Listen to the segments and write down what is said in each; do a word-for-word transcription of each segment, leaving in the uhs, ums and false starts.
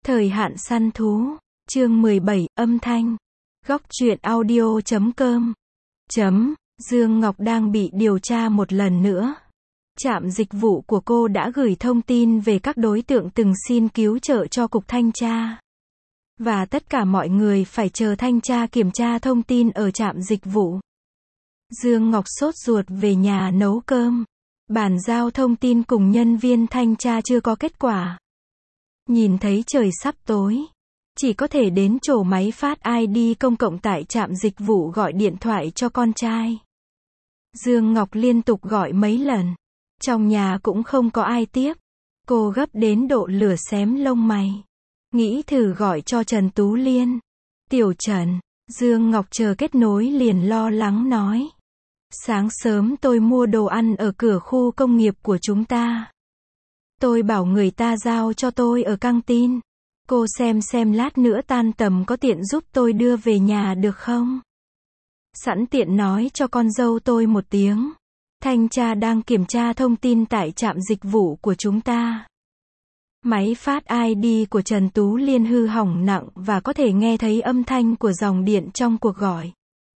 Thời hạn săn thú, chương mười bảy, âm thanh. Góc truyện audio chấm com. Chấm, Dương Ngọc đang bị điều tra một lần nữa. Trạm dịch vụ của cô đã gửi thông tin về các đối tượng từng xin cứu trợ cho Cục Thanh tra. Và tất cả mọi người phải chờ thanh tra kiểm tra thông tin ở trạm dịch vụ. Dương Ngọc sốt ruột về nhà nấu cơm. Bàn giao thông tin cùng nhân viên thanh tra chưa có kết quả. Nhìn thấy trời sắp tối, chỉ có thể đến chỗ máy phát i đê công cộng tại trạm dịch vụ gọi điện thoại cho con trai. Dương Ngọc liên tục gọi mấy lần. Trong nhà cũng không có ai tiếp. Cô gấp đến độ lửa xém lông mày. Nghĩ thử gọi cho Trần Tú Liên. Tiểu Trần, Dương Ngọc chờ kết nối liền lo lắng nói. Sáng sớm tôi mua đồ ăn ở cửa khu công nghiệp của chúng ta. Tôi bảo người ta giao cho tôi ở căng tin. Cô xem xem lát nữa tan tầm có tiện giúp tôi đưa về nhà được không? Sẵn tiện nói cho con dâu tôi một tiếng. Thanh tra đang kiểm tra thông tin tại trạm dịch vụ của chúng ta. Máy phát i đê của Trần Tú Liên hư hỏng nặng và có thể nghe thấy âm thanh của dòng điện trong cuộc gọi.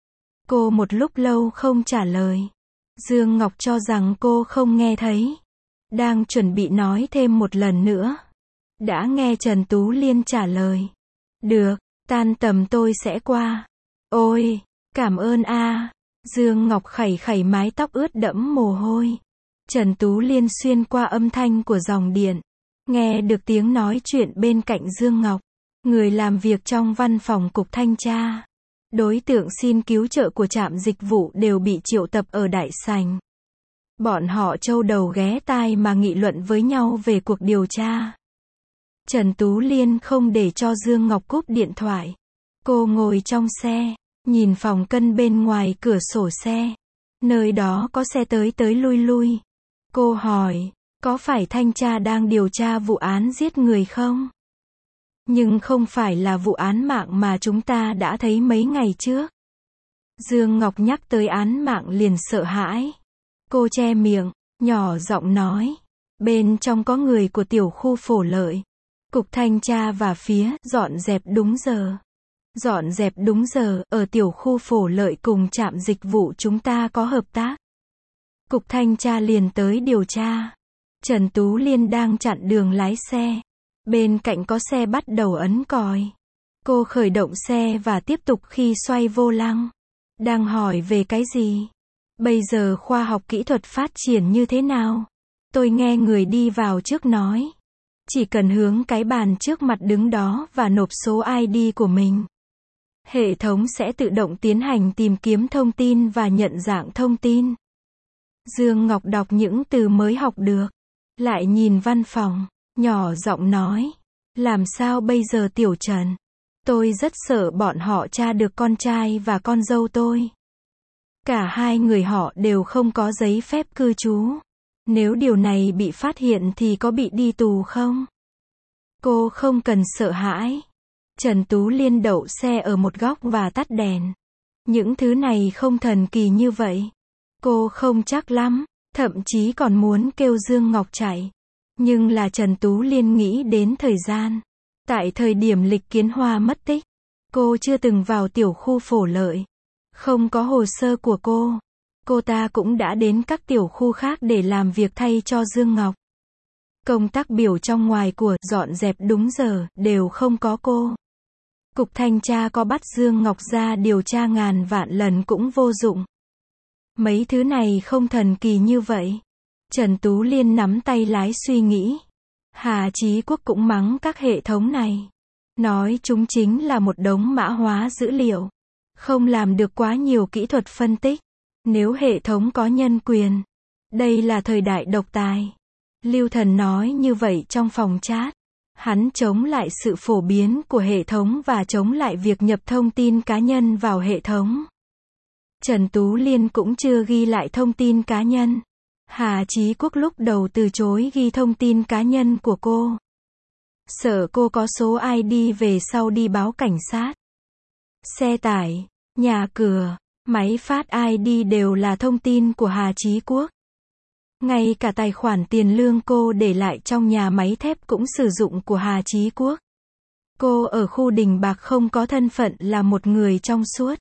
Cô một lúc lâu không trả lời. Dương Ngọc cho rằng cô không nghe thấy. Đang chuẩn bị nói thêm một lần nữa. Đã nghe Trần Tú Liên trả lời. Được, tan tầm tôi sẽ qua. Ôi, cảm ơn a. Dương Ngọc khẩy khẩy mái tóc ướt đẫm mồ hôi. Trần Tú Liên xuyên qua âm thanh của dòng điện. Nghe được tiếng nói chuyện bên cạnh Dương Ngọc. Người làm việc trong văn phòng Cục Thanh tra. Đối tượng xin cứu trợ của trạm dịch vụ đều bị triệu tập ở đại sảnh. Bọn họ châu đầu ghé tai mà nghị luận với nhau về cuộc điều tra. Trần Tú Liên không để cho Dương Ngọc cúp điện thoại. Cô ngồi trong xe, nhìn phòng cân bên ngoài cửa sổ xe. Nơi đó có xe tới tới lui lui. Cô hỏi, có phải thanh tra đang điều tra vụ án giết người không? Nhưng không phải là vụ án mạng mà chúng ta đã thấy mấy ngày trước. Dương Ngọc nhắc tới án mạng liền sợ hãi. Cô che miệng, nhỏ giọng nói. Bên trong có người của tiểu khu Phổ Lợi. Cục Thanh tra và phía dọn dẹp đúng giờ. Dọn dẹp đúng giờ ở tiểu khu Phổ Lợi cùng trạm dịch vụ chúng ta có hợp tác. Cục Thanh tra liền tới điều tra. Trần Tú Liên đang chặn đường lái xe. Bên cạnh có xe bắt đầu ấn còi. Cô khởi động xe và tiếp tục khi xoay vô lăng. Đang hỏi về cái gì? Bây giờ khoa học kỹ thuật phát triển như thế nào? Tôi nghe người đi vào trước nói. Chỉ cần hướng cái bàn trước mặt đứng đó và nộp số i đê của mình. Hệ thống sẽ tự động tiến hành tìm kiếm thông tin và nhận dạng thông tin. Dương Ngọc đọc những từ mới học được. Lại nhìn văn phòng, nhỏ giọng nói. Làm sao bây giờ Tiểu Trần? Tôi rất sợ bọn họ tra được con trai và con dâu tôi. Cả hai người họ đều không có giấy phép cư trú. Nếu điều này bị phát hiện thì có bị đi tù không? Cô không cần sợ hãi. Trần Tú Liên đậu xe ở một góc và tắt đèn. Những thứ này không thần kỳ như vậy. Cô không chắc lắm, thậm chí còn muốn kêu Dương Ngọc chạy. Nhưng là Trần Tú Liên nghĩ đến thời gian. Tại thời điểm Lịch Kiến Hoa mất tích, cô chưa từng vào tiểu khu Phổ Lợi. Không có hồ sơ của cô. Cô ta cũng đã đến các tiểu khu khác để làm việc thay cho Dương Ngọc. Công tác biểu trong ngoài của dọn dẹp đúng giờ đều không có cô. Cục Thanh tra có bắt Dương Ngọc ra điều tra ngàn vạn lần cũng vô dụng. Mấy thứ này không thần kỳ như vậy. Trần Tú Liên nắm tay lái suy nghĩ. Hà Chí Quốc cũng mắng các hệ thống này. Nói chúng chính là một đống mã hóa dữ liệu. Không làm được quá nhiều kỹ thuật phân tích. Nếu hệ thống có nhân quyền. Đây là thời đại độc tài. Lưu Thần nói như vậy trong phòng chat. Hắn chống lại sự phổ biến của hệ thống và chống lại việc nhập thông tin cá nhân vào hệ thống. Trần Tú Liên cũng chưa ghi lại thông tin cá nhân. Hà Chí Quốc lúc đầu từ chối ghi thông tin cá nhân của cô. Sợ cô có số i đê về sau đi báo cảnh sát. Xe tải, nhà cửa, máy phát i đê đều là thông tin của Hà Chí Quốc. Ngay cả tài khoản tiền lương cô để lại trong nhà máy thép cũng sử dụng của Hà Chí Quốc. Cô ở khu Đình Bạc không có thân phận là một người trong suốt.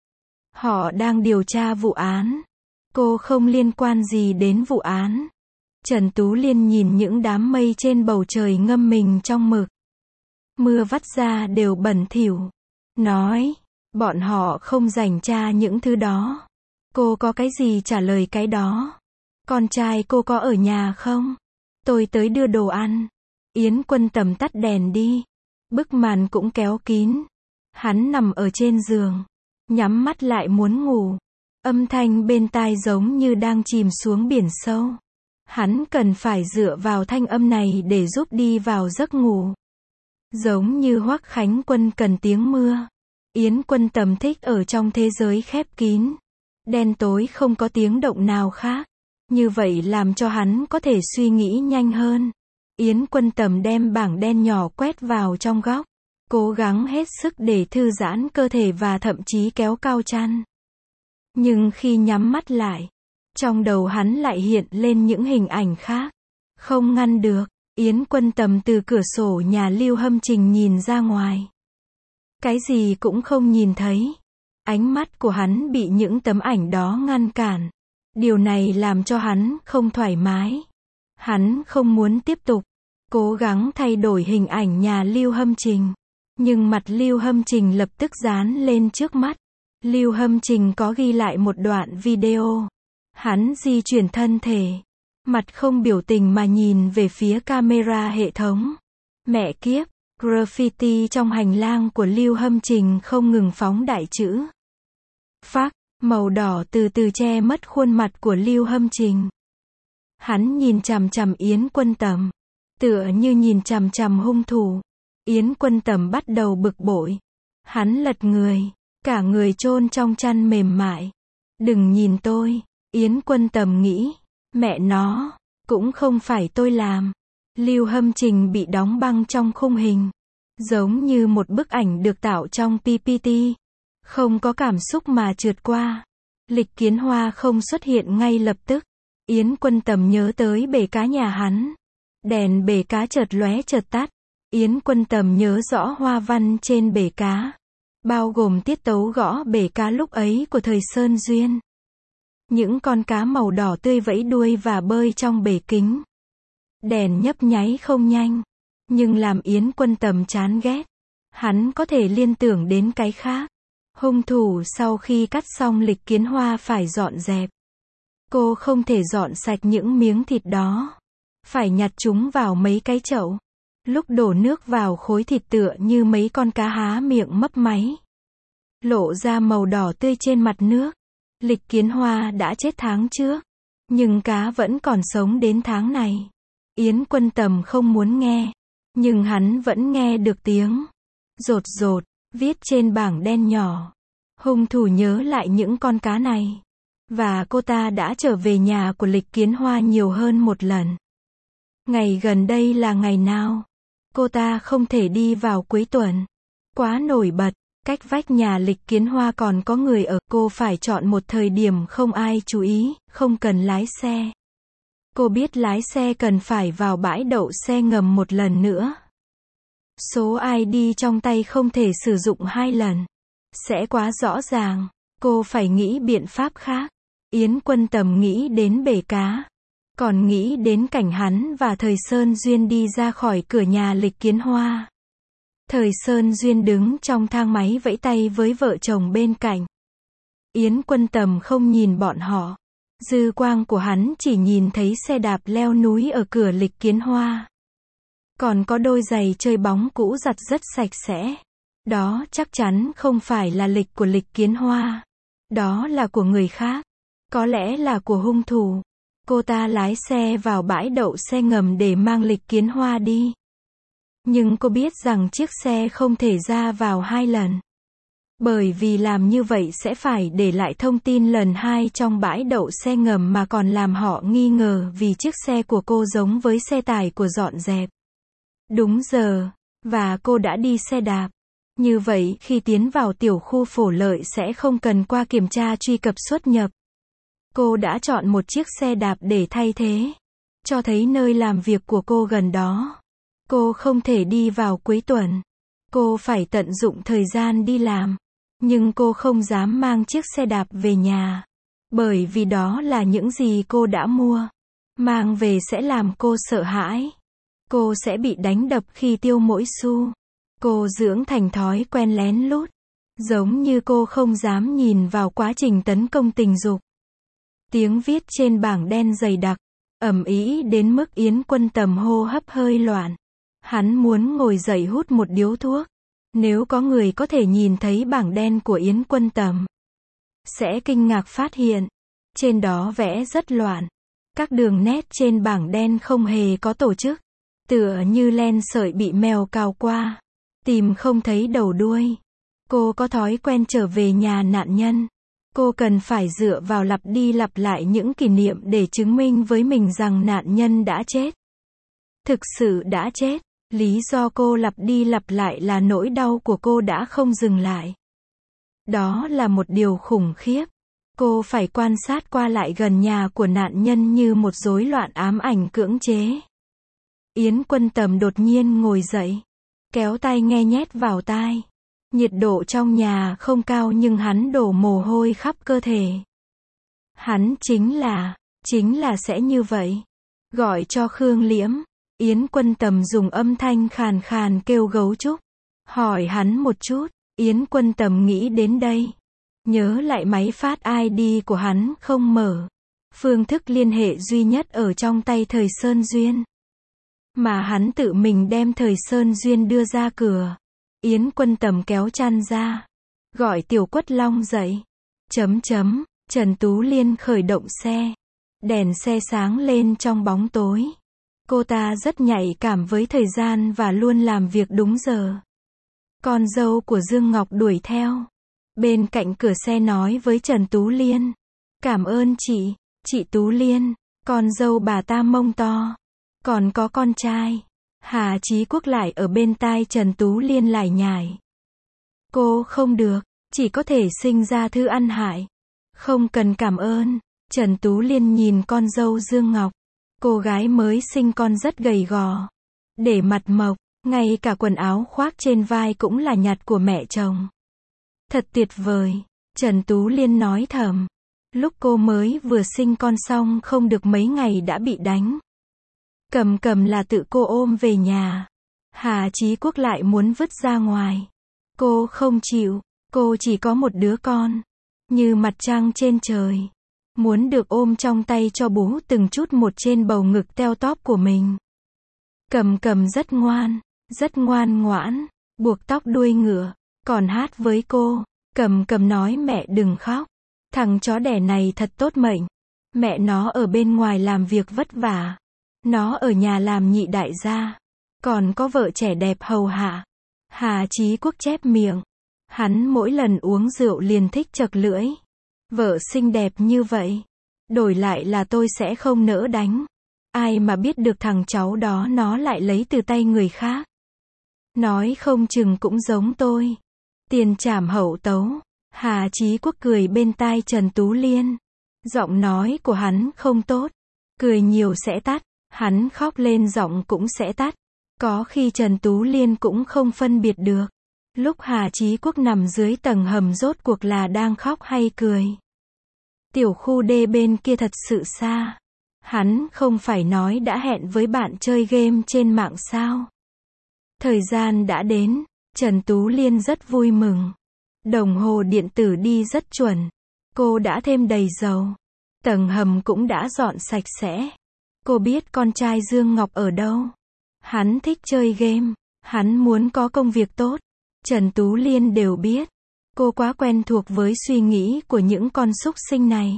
Họ đang điều tra vụ án. Cô không liên quan gì đến vụ án. Trần Tú Liên nhìn những đám mây trên bầu trời ngâm mình trong mực. Mưa vắt ra đều bẩn thỉu. Nói, bọn họ không rảnh tra những thứ đó. Cô có cái gì trả lời cái đó. Con trai cô có ở nhà không? Tôi tới đưa đồ ăn. Yến Quân Tầm tắt đèn đi. Bức màn cũng kéo kín. Hắn nằm ở trên giường. Nhắm mắt lại muốn ngủ. Âm thanh bên tai giống như đang chìm xuống biển sâu. Hắn cần phải dựa vào thanh âm này để giúp đi vào giấc ngủ. Giống như Hoắc Khánh Quân cần tiếng mưa. Yến Quân Tầm thích ở trong thế giới khép kín. Đen tối không có tiếng động nào khác. Như vậy làm cho hắn có thể suy nghĩ nhanh hơn. Yến Quân Tầm đem bảng đen nhỏ quét vào trong góc. Cố gắng hết sức để thư giãn cơ thể và thậm chí kéo cao chăn. Nhưng khi nhắm mắt lại, trong đầu hắn lại hiện lên những hình ảnh khác. Không ngăn được, Yến Quân Tầm từ cửa sổ nhà Lưu Hâm Trình nhìn ra ngoài. Cái gì cũng không nhìn thấy. Ánh mắt của hắn bị những tấm ảnh đó ngăn cản. Điều này làm cho hắn không thoải mái. Hắn không muốn tiếp tục. Cố gắng thay đổi hình ảnh nhà Lưu Hâm Trình. Nhưng mặt Lưu Hâm Trình lập tức dán lên trước mắt. Lưu Hâm Trình có ghi lại một đoạn video. Hắn di chuyển thân thể. Mặt không biểu tình mà nhìn về phía camera hệ thống. Mẹ kiếp, graffiti trong hành lang của Lưu Hâm Trình không ngừng phóng đại chữ. Phác, màu đỏ từ từ che mất khuôn mặt của Lưu Hâm Trình. Hắn nhìn chằm chằm Yến Quân Tầm. Tựa như nhìn chằm chằm hung thủ. Yến Quân Tầm bắt đầu bực bội. Hắn lật người. Cả người chôn trong chăn mềm mại. Đừng nhìn tôi. Yến Quân Tầm nghĩ. Mẹ nó. Cũng không phải tôi làm. Lưu Hâm Trình bị đóng băng trong khung hình. Giống như một bức ảnh được tạo trong pê pê tê. Không có cảm xúc mà trượt qua. Lịch Kiến Hoa không xuất hiện ngay lập tức. Yến Quân Tầm nhớ tới bể cá nhà hắn. Đèn bể cá chợt lóe chợt tắt. Yến Quân Tầm nhớ rõ hoa văn trên bể cá. Bao gồm tiết tấu gõ bể cá lúc ấy của thời Sơn Duyên. Những con cá màu đỏ tươi vẫy đuôi và bơi trong bể kính. Đèn nhấp nháy không nhanh. Nhưng làm Yến Quân Tầm chán ghét. Hắn có thể liên tưởng đến cái khác. Hung thủ sau khi cắt xong Lịch Kiến Hoa phải dọn dẹp. Cô không thể dọn sạch những miếng thịt đó. Phải nhặt chúng vào mấy cái chậu. Lúc đổ nước vào khối thịt tựa như mấy con cá há miệng mấp máy. Lộ ra màu đỏ tươi trên mặt nước. Lịch Kiến Hoa đã chết tháng trước. Nhưng cá vẫn còn sống đến tháng này. Yến Quân Tầm không muốn nghe. Nhưng hắn vẫn nghe được tiếng. Rột rột, viết trên bảng đen nhỏ. Hung thủ nhớ lại những con cá này. Và cô ta đã trở về nhà của Lịch Kiến Hoa nhiều hơn một lần. Ngày gần đây là ngày nào? Cô ta không thể đi vào cuối tuần. Quá nổi bật, cách vách nhà Lịch Kiến Hoa còn có người ở. Cô phải chọn một thời điểm không ai chú ý, không cần lái xe. Cô biết lái xe cần phải vào bãi đậu xe ngầm một lần nữa. Số i đê trong tay không thể sử dụng hai lần. Sẽ quá rõ ràng. Cô phải nghĩ biện pháp khác. Yến Quân Tầm nghĩ đến bể cá. Còn nghĩ đến cảnh hắn và Thời Sơn Duyên đi ra khỏi cửa nhà Lịch Kiến Hoa. Thời Sơn Duyên đứng trong thang máy vẫy tay với vợ chồng bên cạnh. Yến Quân Tầm không nhìn bọn họ. Dư quang của hắn chỉ nhìn thấy xe đạp leo núi ở cửa Lịch Kiến Hoa. Còn có đôi giày chơi bóng cũ giặt rất sạch sẽ. Đó chắc chắn không phải là lịch của Lịch Kiến Hoa. Đó là của người khác. Có lẽ là của hung thủ. Cô ta lái xe vào bãi đậu xe ngầm để mang Lịch Kiến Hoa đi. Nhưng cô biết rằng chiếc xe không thể ra vào hai lần. Bởi vì làm như vậy sẽ phải để lại thông tin lần hai trong bãi đậu xe ngầm mà còn làm họ nghi ngờ vì chiếc xe của cô giống với xe tải của dọn dẹp. Đúng giờ, và cô đã đi xe đạp. Như vậy khi tiến vào tiểu khu Phổ Lợi sẽ không cần qua kiểm tra truy cập xuất nhập. Cô đã chọn một chiếc xe đạp để thay thế. Cho thấy nơi làm việc của cô gần đó. Cô không thể đi vào cuối tuần. Cô phải tận dụng thời gian đi làm. Nhưng cô không dám mang chiếc xe đạp về nhà. Bởi vì đó là những gì cô đã mua. Mang về sẽ làm cô sợ hãi. Cô sẽ bị đánh đập khi tiêu mỗi xu. Cô dưỡng thành thói quen lén lút. Giống như cô không dám nhìn vào quá trình tấn công tình dục. Tiếng viết trên bảng đen dày đặc, ầm ĩ đến mức Yến Quân Tầm hô hấp hơi loạn. Hắn muốn ngồi dậy hút một điếu thuốc. Nếu có người có thể nhìn thấy bảng đen của Yến Quân Tầm, sẽ kinh ngạc phát hiện, trên đó vẽ rất loạn. Các đường nét trên bảng đen không hề có tổ chức. Tựa như len sợi bị mèo cào qua. Tìm không thấy đầu đuôi. Cô có thói quen trở về nhà nạn nhân. Cô cần phải dựa vào lặp đi lặp lại những kỷ niệm để chứng minh với mình rằng nạn nhân đã chết. Thực sự đã chết. Lý do cô lặp đi lặp lại là nỗi đau của cô đã không dừng lại. Đó là một điều khủng khiếp. Cô phải quan sát qua lại gần nhà của nạn nhân như một rối loạn ám ảnh cưỡng chế. Yến Quân Tầm đột nhiên ngồi dậy, kéo tai nghe nhét vào tai. Nhiệt độ trong nhà không cao nhưng hắn đổ mồ hôi khắp cơ thể. Hắn chính là, chính là sẽ như vậy. Gọi cho Khương Liễm. Yến Quân Tầm dùng âm thanh khàn khàn kêu gấu trúc. Hỏi hắn một chút. Yến Quân Tầm nghĩ đến đây. Nhớ lại máy phát i đê của hắn không mở. Phương thức liên hệ duy nhất ở trong tay Thời Sơn Duyên. Mà hắn tự mình đem Thời Sơn Duyên đưa ra cửa. Yến Quân Tầm kéo chăn ra. Gọi Tiểu Quất Long dậy. Chấm chấm. Trần Tú Liên khởi động xe. Đèn xe sáng lên trong bóng tối. Cô ta rất nhạy cảm với thời gian và luôn làm việc đúng giờ. Con dâu của Dương Ngọc đuổi theo. Bên cạnh cửa xe nói với Trần Tú Liên. Cảm ơn chị, chị Tú Liên, con dâu bà ta mông to. Còn có con trai. Hà Chí Quốc lại ở bên tai Trần Tú Liên lải nhải. Cô không được, chỉ có thể sinh ra thứ ăn hại. Không cần cảm ơn. Trần Tú Liên nhìn con dâu Dương Ngọc. Cô gái mới sinh con rất gầy gò. Để mặt mộc, ngay cả quần áo khoác trên vai cũng là nhặt của mẹ chồng. Thật tuyệt vời. Trần Tú Liên nói thầm. Lúc cô mới vừa sinh con xong không được mấy ngày đã bị đánh. Cầm cầm là tự cô ôm về nhà. Hà Chí Quốc lại muốn vứt ra ngoài. Cô không chịu. Cô chỉ có một đứa con. Như mặt trăng trên trời. Muốn được ôm trong tay cho bú từng chút một trên bầu ngực teo tóp của mình. Cầm cầm rất ngoan. Rất ngoan ngoãn. Buộc tóc đuôi ngựa. Còn hát với cô. Cầm cầm nói mẹ đừng khóc. Thằng chó đẻ này thật tốt mệnh. Mẹ nó ở bên ngoài làm việc vất vả. Nó ở nhà làm nhị đại gia. Còn có vợ trẻ đẹp hầu hạ. Hà Chí Quốc chép miệng. Hắn mỗi lần uống rượu liền thích chật lưỡi. Vợ xinh đẹp như vậy. Đổi lại là tôi sẽ không nỡ đánh. Ai mà biết được thằng cháu đó nó lại lấy từ tay người khác. Nói không chừng cũng giống tôi. Tiền trảm hậu tấu. Hà Chí Quốc cười bên tai Trần Tú Liên. Giọng nói của hắn không tốt. Cười nhiều sẽ tắt. Hắn khóc lên giọng cũng sẽ tắt. Có khi Trần Tú Liên cũng không phân biệt được. Lúc Hà Chí Quốc nằm dưới tầng hầm rốt cuộc là đang khóc hay cười. Tiểu khu D bên kia thật sự xa. Hắn không phải nói đã hẹn với bạn chơi game trên mạng sao. Thời gian đã đến. Trần Tú Liên rất vui mừng. Đồng hồ điện tử đi rất chuẩn. Cô đã thêm đầy dầu. Tầng hầm cũng đã dọn sạch sẽ. Cô biết con trai Dương Ngọc ở đâu. Hắn thích chơi game. Hắn muốn có công việc tốt. Trần Tú Liên đều biết. Cô quá quen thuộc với suy nghĩ của những con súc sinh này.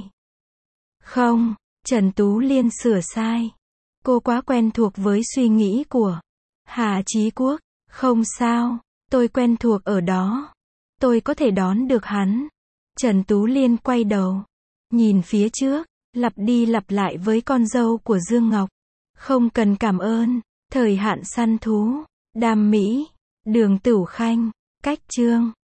Không, Trần Tú Liên sửa sai. Cô quá quen thuộc với suy nghĩ của Hà Chí Quốc. Không sao, tôi quen thuộc ở đó. Tôi có thể đón được hắn. Trần Tú Liên quay đầu. Nhìn phía trước, lặp đi lặp lại với con dâu của Dương Ngọc. Không cần cảm ơn. Thời hạn săn thú. Đam Mỹ. Đường Tửu Khanh. Cách chương.